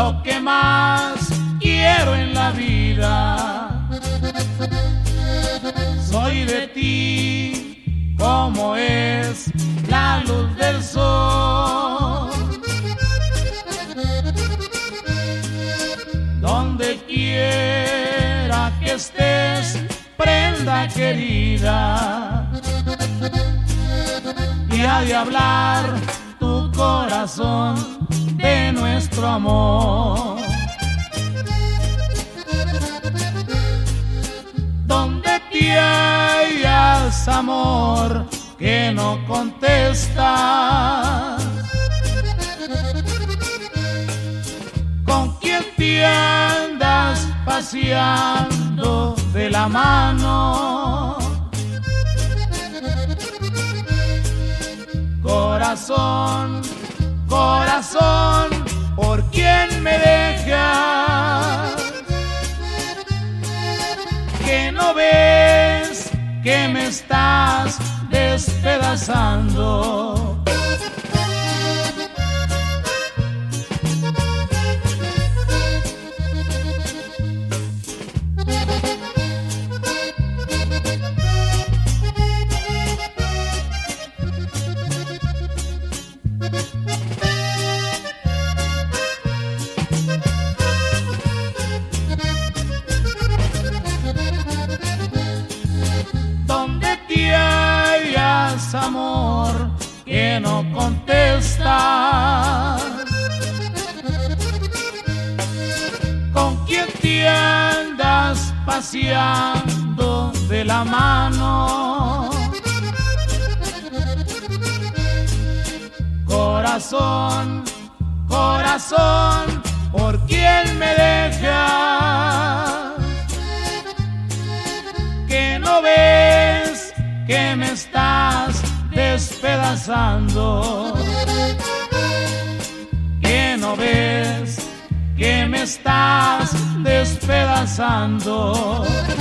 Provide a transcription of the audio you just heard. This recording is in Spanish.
lo que más quiero en la vida. Soy de ti como es la luz del sol. Donde quiera que estés, prenda querida, y ha de hablar tu corazón de nuestro amor. Donde te hallas, amor, que no contestas, ¿con quién te andas paseando de la mano? Corazón, corazón, ¿por quién me dejas? ¿Que no ves que me estás despedazando? Amor, que no contesta, ¿con quién te andas paseando de la mano? Corazón, corazón, ¿por quién me dejas? ¿Que no ves que me estás despedazando? ¿Que no ves que me estás despedazando?